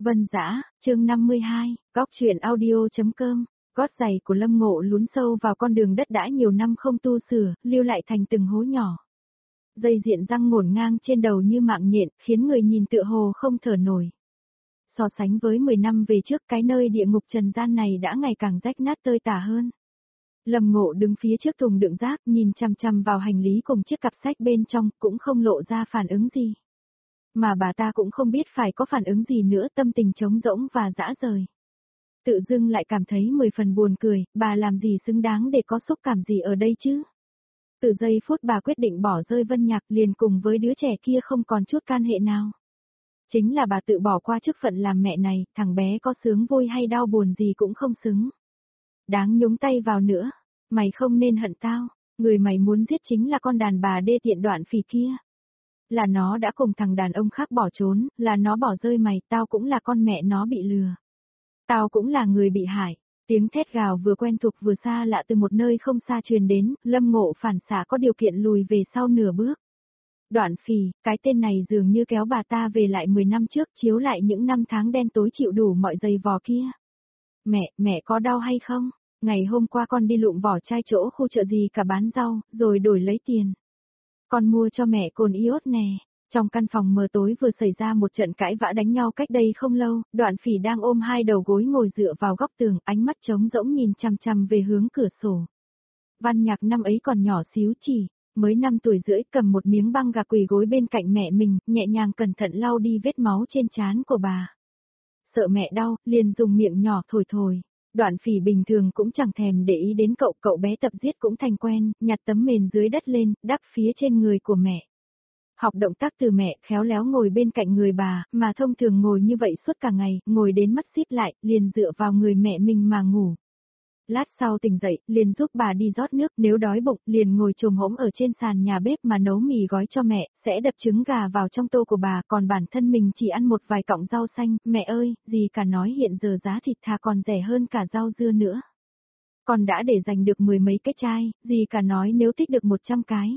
Vân Dã, chương 52, góc truyện audio.com. Gót giày của Lâm Ngộ lún sâu vào con đường đất đã nhiều năm không tu sửa, lưu lại thành từng hố nhỏ. Dây diện răng ngổn ngang trên đầu như mạng nhện, khiến người nhìn tựa hồ không thở nổi. So sánh với 10 năm về trước, cái nơi địa ngục trần gian này đã ngày càng rách nát tơi tả hơn. Lâm Ngộ đứng phía trước thùng đựng rác, nhìn chằm chằm vào hành lý cùng chiếc cặp sách bên trong, cũng không lộ ra phản ứng gì. Mà bà ta cũng không biết phải có phản ứng gì nữa, tâm tình trống rỗng và dã rời. Tự dưng lại cảm thấy 10 phần buồn cười, bà làm gì xứng đáng để có xúc cảm gì ở đây chứ? Từ giây phút bà quyết định bỏ rơi Vân Nhạc liền cùng với đứa trẻ kia không còn chút can hệ nào. Chính là bà tự bỏ qua chức phận làm mẹ này, thằng bé có sướng vui hay đau buồn gì cũng không xứng. Đáng nhúng tay vào nữa, mày không nên hận tao, người mày muốn giết chính là con đàn bà đê tiện Đoạn Phỉ kia. Là nó đã cùng thằng đàn ông khác bỏ trốn, là nó bỏ rơi mày, tao cũng là con mẹ nó bị lừa. Tao cũng là người bị hại. Tiếng thét gào vừa quen thuộc vừa xa lạ từ một nơi không xa truyền đến, Lâm Ngộ phản xạ có điều kiện lùi về sau nửa bước. Đoạn Phỉ, cái tên này dường như kéo bà ta về lại 10 năm trước, chiếu lại những năm tháng đen tối chịu đủ mọi giày vò kia. Mẹ có đau hay không? Ngày hôm qua con đi lụm vỏ chai chỗ khu chợ gì cả bán rau, rồi đổi lấy tiền. Con mua cho mẹ cồn iốt nè. Trong căn phòng mờ tối vừa xảy ra một trận cãi vã đánh nhau cách đây không lâu, Đoạn Phỉ đang ôm hai đầu gối ngồi dựa vào góc tường, ánh mắt trống rỗng nhìn chằm chằm về hướng cửa sổ. Văn Nhạc năm ấy còn nhỏ xíu chỉ, mới 5 tuổi rưỡi, cầm một miếng băng gạc quỳ gối bên cạnh mẹ mình, nhẹ nhàng cẩn thận lau đi vết máu trên trán của bà. Sợ mẹ đau, liền dùng miệng nhỏ thổi thổi. Đoạn Phỉ bình thường cũng chẳng thèm để ý đến cậu bé tập giết cũng thành quen, nhặt tấm mền dưới đất lên, đắp phía trên người của mẹ. Học động tác từ mẹ, khéo léo ngồi bên cạnh người bà, mà thông thường ngồi như vậy suốt cả ngày, ngồi đến mắt xíp lại, liền dựa vào người mẹ mình mà ngủ. Lát sau tỉnh dậy, liền giúp bà đi rót nước, nếu đói bụng, liền ngồi chồm hổm ở trên sàn nhà bếp mà nấu mì gói cho mẹ, sẽ đập trứng gà vào trong tô của bà, còn bản thân mình chỉ ăn một vài cọng rau xanh. Mẹ ơi, dì cả nói hiện giờ giá thịt thà còn rẻ hơn cả rau dưa nữa. Còn đã để dành được 10 mấy cái chai, dì cả nói nếu tích được 100 cái,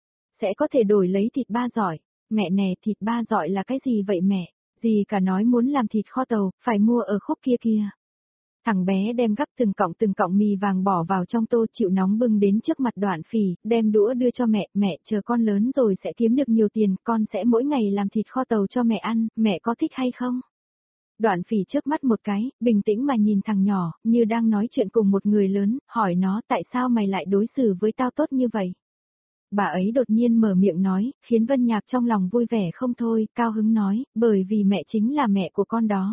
sẽ có thể đổi lấy thịt ba giỏi. Mẹ nè, thịt ba giỏi là cái gì vậy mẹ? Dì cả nói muốn làm thịt kho tàu, phải mua ở khúc kia kia. Thằng bé đem gắp từng cọng mì vàng bỏ vào trong tô, chịu nóng bưng đến trước mặt Đoạn Phỉ, đem đũa đưa cho mẹ, mẹ chờ con lớn rồi sẽ kiếm được nhiều tiền, con sẽ mỗi ngày làm thịt kho tàu cho mẹ ăn, mẹ có thích hay không? Đoạn Phỉ chớp mắt một cái, bình tĩnh mà nhìn thằng nhỏ, như đang nói chuyện cùng một người lớn, hỏi nó tại sao mày lại đối xử với tao tốt như vậy? Bà ấy đột nhiên mở miệng nói, khiến Vân Nhạc trong lòng vui vẻ không thôi, cao hứng nói, bởi vì mẹ chính là mẹ của con đó.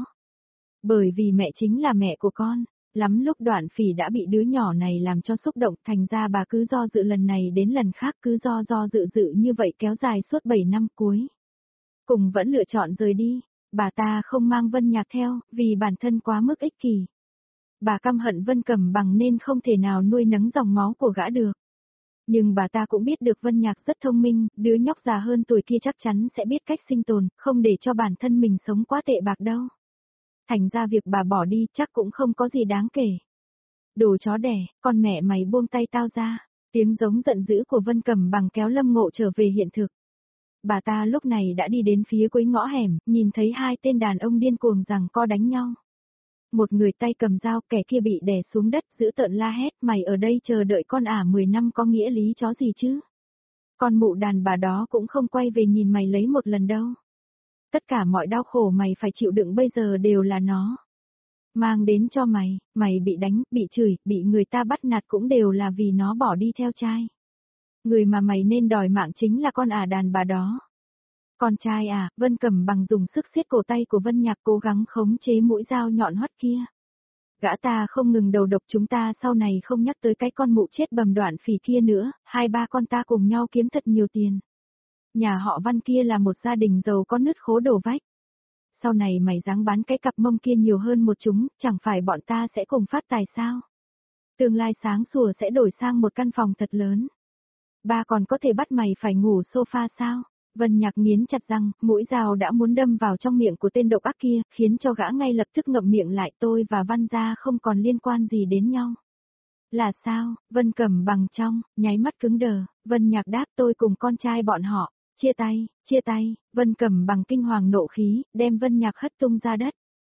Bởi vì mẹ chính là mẹ của con. Lắm lúc Đoạn Phỉ đã bị đứa nhỏ này làm cho xúc động, thành ra bà cứ do dự lần này đến lần khác, cứ do dự như vậy kéo dài suốt 7 năm cuối. Cùng vẫn lựa chọn rời đi, bà ta không mang Vân Nhạc theo, vì bản thân quá mức ích kỷ. Bà căm hận Vân Cẩm Bằng nên không thể nào nuôi nấng dòng máu của gã được. Nhưng bà ta cũng biết được Vân Nhạc rất thông minh, đứa nhóc già hơn tuổi kia chắc chắn sẽ biết cách sinh tồn, không để cho bản thân mình sống quá tệ bạc đâu. Thành ra việc bà bỏ đi chắc cũng không có gì đáng kể. Đồ chó đẻ, con mẹ mày buông tay tao ra. Tiếng giống giận dữ của Vân Cẩm Bằng kéo Lâm Ngộ trở về hiện thực. Bà ta lúc này đã đi đến phía cuối ngõ hẻm, nhìn thấy hai tên đàn ông điên cuồng giằng co đánh nhau. Một người tay cầm dao, kẻ kia bị đè xuống đất, dữ tợn la hét, mày ở đây chờ đợi con 10 năm có nghĩa lý chó gì chứ? Con mụ đàn bà đó cũng không quay về nhìn mày lấy một lần đâu. Tất cả mọi đau khổ mày phải chịu đựng bây giờ đều là nó mang đến cho mày, mày bị đánh, bị chửi, bị người ta bắt nạt cũng đều là vì nó bỏ đi theo trai. Người mà mày nên đòi mạng chính là con đàn bà đó. Con trai Vân Cẩm Bằng dùng sức siết cổ tay của Vân Nhạc cố gắng khống chế mũi dao nhọn hoắt kia. Gã ta không ngừng đầu độc chúng ta, sau này không nhắc tới cái con mụ chết bầm Đoạn Phỉ kia nữa, hai ba con ta cùng nhau kiếm thật nhiều tiền. Nhà họ Văn kia là một gia đình giàu có nứt khố đổ vách. Sau này mày dáng bán cái cặp mông kia nhiều hơn một chúng, chẳng phải bọn ta sẽ cùng phát tài sao? Tương lai sáng sủa sẽ đổi sang một căn phòng thật lớn. Ba còn có thể bắt mày phải ngủ sofa sao? Vân Nhạc nghiến chặt răng, mũi dao đã muốn đâm vào trong miệng của tên độc ác kia, khiến cho gã ngay lập tức ngậm miệng lại. Tôi và Văn gia không còn liên quan gì đến nhau. Là sao? Vân Cẩm Bằng trong nháy mắt cứng đờ. Vân Nhạc đáp, tôi cùng con trai bọn họ chia tay. Vân Cẩm Bằng kinh hoàng nộ khí, đem Vân Nhạc hất tung ra đất.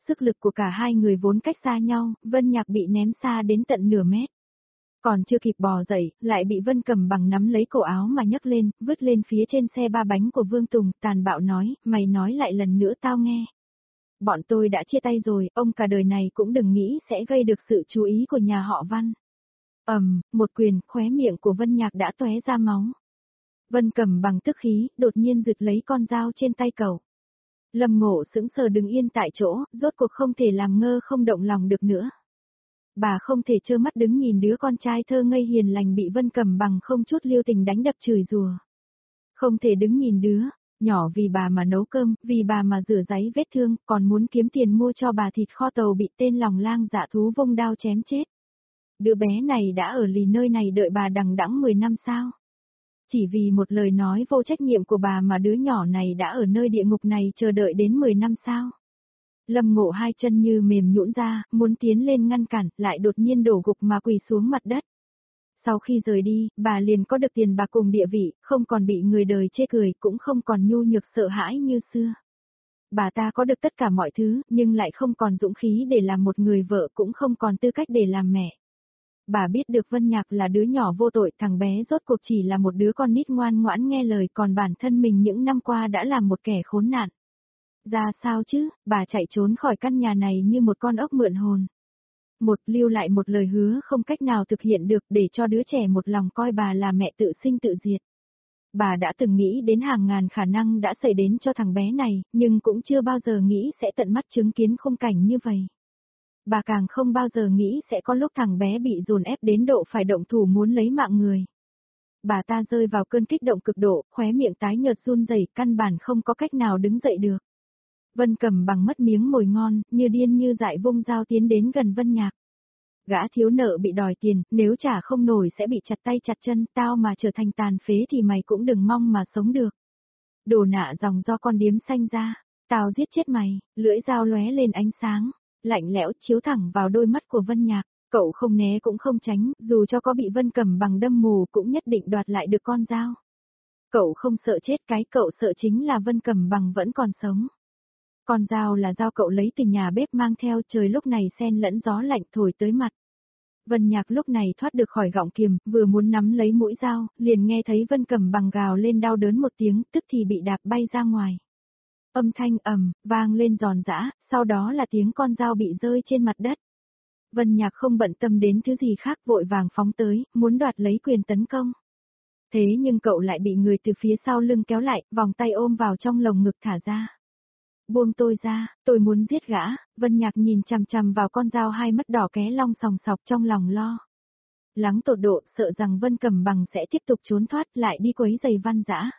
sức lực của cả hai người vốn cách xa nhau, Vân Nhạc bị ném xa đến tận nửa mét. Còn chưa kịp bò dậy, lại bị Vân Cầm Bằng nắm lấy cổ áo mà nhấc lên, vứt lên phía trên xe ba bánh của Vương Tùng, tàn bạo nói, mày nói lại lần nữa tao nghe. Bọn tôi đã chia tay rồi, ông cả đời này cũng đừng nghĩ sẽ gây được sự chú ý của nhà họ Văn. Một quyền, khóe miệng của Vân Nhạc đã tóe ra máu. Vân Cầm Bằng tức khí, đột nhiên giật lấy con dao trên tay cậu. Lâm Ngộ sững sờ đứng yên tại chỗ, rốt cuộc không thể làm ngơ không động lòng được nữa. Bà không thể trơ mắt đứng nhìn đứa con trai thơ ngây hiền lành bị Vân Cầm Bằng không chút lưu tình đánh đập chửi rủa. Không thể đứng nhìn đứa nhỏ vì bà mà nấu cơm, vì bà mà rửa ráy vết thương, còn muốn kiếm tiền mua cho bà thịt kho tàu bị tên lòng lang dạ thú vung đao chém chết. Đứa bé này đã ở lì nơi này đợi bà đằng đẵng 10 năm sao? Chỉ vì một lời nói vô trách nhiệm của bà mà đứa nhỏ này đã ở nơi địa ngục này chờ đợi đến 10 năm sao? Lâm Ngộ hai chân như mềm nhũn ra, muốn tiến lên ngăn cản, lại đột nhiên đổ gục mà quỳ xuống mặt đất. Sau khi rời đi, bà liền có được tiền bạc cùng địa vị, không còn bị người đời chê cười, cũng không còn nhu nhược sợ hãi như xưa. Bà ta có được tất cả mọi thứ, nhưng lại không còn dũng khí để làm một người vợ, cũng không còn tư cách để làm mẹ. Bà biết được Vân Nhạc là đứa nhỏ vô tội, thằng bé rốt cuộc chỉ là một đứa con nít ngoan ngoãn nghe lời, còn bản thân mình những năm qua đã là một kẻ khốn nạn. Ra sao chứ, bà chạy trốn khỏi căn nhà này như một con ốc mượn hồn. Lưu lại một lời hứa không cách nào thực hiện được để cho đứa trẻ một lòng coi bà là mẹ tự sinh tự diệt. Bà đã từng nghĩ đến hàng ngàn khả năng đã xảy đến cho thằng bé này, nhưng cũng chưa bao giờ nghĩ sẽ tận mắt chứng kiến khung cảnh như vậy. Bà càng không bao giờ nghĩ sẽ có lúc thằng bé bị dồn ép đến độ phải động thủ muốn lấy mạng người. Bà ta rơi vào cơn kích động cực độ, khóe miệng tái nhợt run rẩy, căn bản không có cách nào đứng dậy được. Vân Cầm Bằng mất miếng mồi ngon, như điên như dại vung dao tiến đến gần Vân Nhạc. Gã thiếu nợ bị đòi tiền, nếu trả không nổi sẽ bị chặt tay chặt chân, tao mà trở thành tàn phế thì mày cũng đừng mong mà sống được. Đồ nạ dòng do con điếm sanh ra, tao giết chết mày, lưỡi dao lóe lên ánh sáng, lạnh lẽo chiếu thẳng vào đôi mắt của Vân Nhạc, cậu không né cũng không tránh, dù cho có bị Vân Cầm Bằng đâm mù cũng nhất định đoạt lại được con dao. Cậu không sợ chết, cái cậu sợ chính là Vân Cầm Bằng vẫn còn sống. Con dao là dao cậu lấy từ nhà bếp mang theo, trời lúc này xen lẫn gió lạnh thổi tới mặt. Vân Nhạc lúc này thoát được khỏi gọng kiềm, vừa muốn nắm lấy mũi dao, liền nghe thấy Vân Cầm Bằng gào lên đau đớn một tiếng, tức thì bị đạp bay ra ngoài. Âm thanh vang lên giòn giã, sau đó là tiếng con dao bị rơi trên mặt đất. Vân Nhạc không bận tâm đến thứ gì khác, vội vàng phóng tới, muốn đoạt lấy quyền tấn công. Thế nhưng cậu lại bị người từ phía sau lưng kéo lại, vòng tay ôm vào trong lồng ngực thả ra. Buông tôi ra, tôi muốn giết gã. Vân Nhạc nhìn chằm chằm vào con dao, hai mắt đỏ ké long sòng sọc trong lòng lo lắng tột độ, sợ rằng Vân Cầm Bằng sẽ tiếp tục trốn thoát lại đi quấy giày Văn Dã.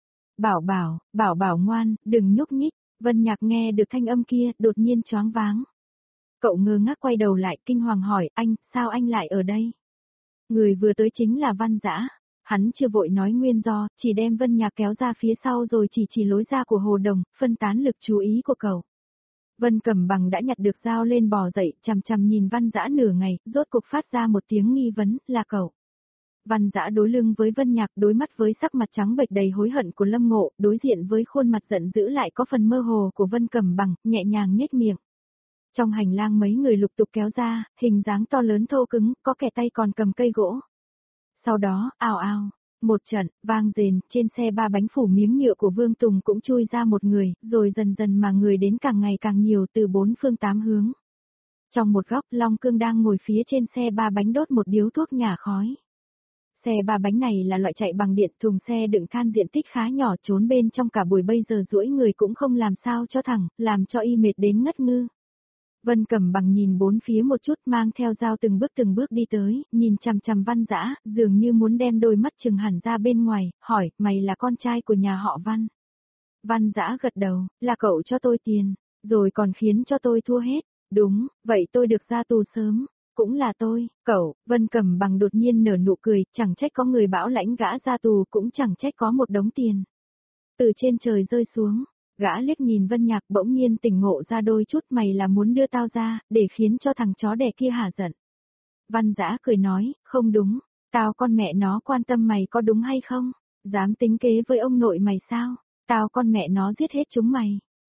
Bảo bảo ngoan, đừng nhúc nhích. Vân Nhạc nghe được thanh âm kia, đột nhiên choáng váng. Cậu ngơ ngác quay đầu lại, kinh hoàng hỏi, anh, sao anh lại ở đây? Người vừa tới chính là Văn Dã. Hắn chưa vội nói nguyên do, chỉ đem Vân Nhạc kéo ra phía sau rồi chỉ lối ra của hồ đồng, phân tán lực chú ý của cậu. Vân Cầm Bằng đã nhặt được dao lên bò dậy, chằm chằm nhìn Văn Dã nửa ngày, rốt cục phát ra một tiếng nghi vấn, là cậu. Văn Dã đối lưng với Vân Nhạc, đối mắt với sắc mặt trắng bệch đầy hối hận của Lâm Ngộ, đối diện với khuôn mặt giận dữ lại có phần mơ hồ của Vân Cầm Bằng, nhẹ nhàng nhếch miệng. Trong hành lang mấy người lục tục kéo ra, hình dáng to lớn thô cứng, có kẻ tay còn cầm cây gỗ. Sau đó, ào ào, một trận, vang rền, trên xe ba bánh phủ miếng nhựa của Vương Tùng cũng chui ra một người, rồi dần dần mà người đến càng ngày càng nhiều từ bốn phương tám hướng. Trong một góc, Long Cương đang ngồi phía trên xe ba bánh đốt một điếu thuốc nhả khói. Xe ba bánh này là loại chạy bằng điện, thùng xe đựng than diện tích khá nhỏ, trốn bên trong cả buổi bây giờ duỗi người cũng không làm sao cho thẳng, làm cho y mệt đến ngất ngư. Vân Cầm Bằng nhìn bốn phía một chút, mang theo dao từng bước đi tới, nhìn chằm chằm Văn Dã, dường như muốn đem đôi mắt trừng hẳn ra bên ngoài, hỏi, mày là con trai của nhà họ Văn? Văn Dã gật đầu, là cậu cho tôi tiền, rồi còn khiến cho tôi thua hết. Đúng, vậy tôi được ra tù sớm. Cũng là tôi, cậu. Vân Cầm Bằng đột nhiên nở nụ cười, chẳng trách có người bảo lãnh gã ra tù, cũng chẳng trách có một đống tiền từ trên trời rơi xuống. Gã liếc nhìn Vân Nhạc, bỗng nhiên tỉnh ngộ ra đôi chút, mày là muốn đưa tao ra, để khiến cho thằng chó đẻ kia hả giận. Văn Dã cười nói, không đúng, tao con mẹ nó quan tâm mày có đúng hay không, dám tính kế với ông nội mày sao, tao con mẹ nó giết hết chúng mày.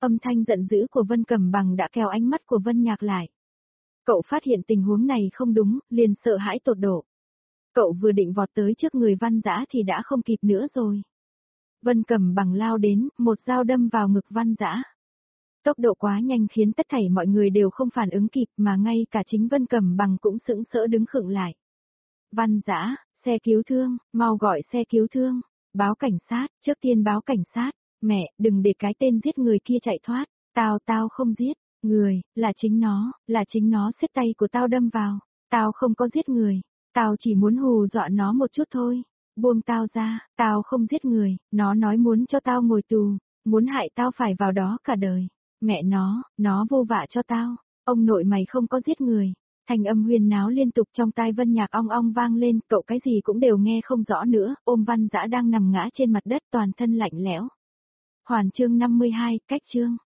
Âm thanh giận dữ của Vân Cẩm Bằng đã kéo ánh mắt của Vân Nhạc lại. Cậu phát hiện tình huống này không đúng, liền sợ hãi tột độ. Cậu vừa định vọt tới trước người Văn Dã thì đã không kịp nữa rồi. Vân Cẩm Bằng lao đến, một dao đâm vào ngực Văn Dã. Tốc độ quá nhanh khiến tất thảy mọi người đều không phản ứng kịp mà ngay cả chính Vân Cẩm Bằng cũng sững sỡ đứng khựng lại. Văn Dã, xe cứu thương, mau gọi xe cứu thương, báo cảnh sát, trước tiên báo cảnh sát, mẹ, đừng để cái tên giết người kia chạy thoát, tao không giết, người, là chính nó xếp tay của tao đâm vào, tao không có giết người, tao chỉ muốn hù dọa nó một chút thôi, buông tao ra, tao không giết người, nó nói muốn cho tao ngồi tù, muốn hại tao phải vào đó cả đời, mẹ nó vô vạ cho tao, ông nội mày không có giết người. Thanh âm huyên náo liên tục trong tai Vân Nhạc ong ong vang lên, cậu cái gì cũng đều nghe không rõ nữa, ôm Văn Dã đang nằm ngã trên mặt đất toàn thân lạnh lẽo. Hoàn chương 52, cách chương.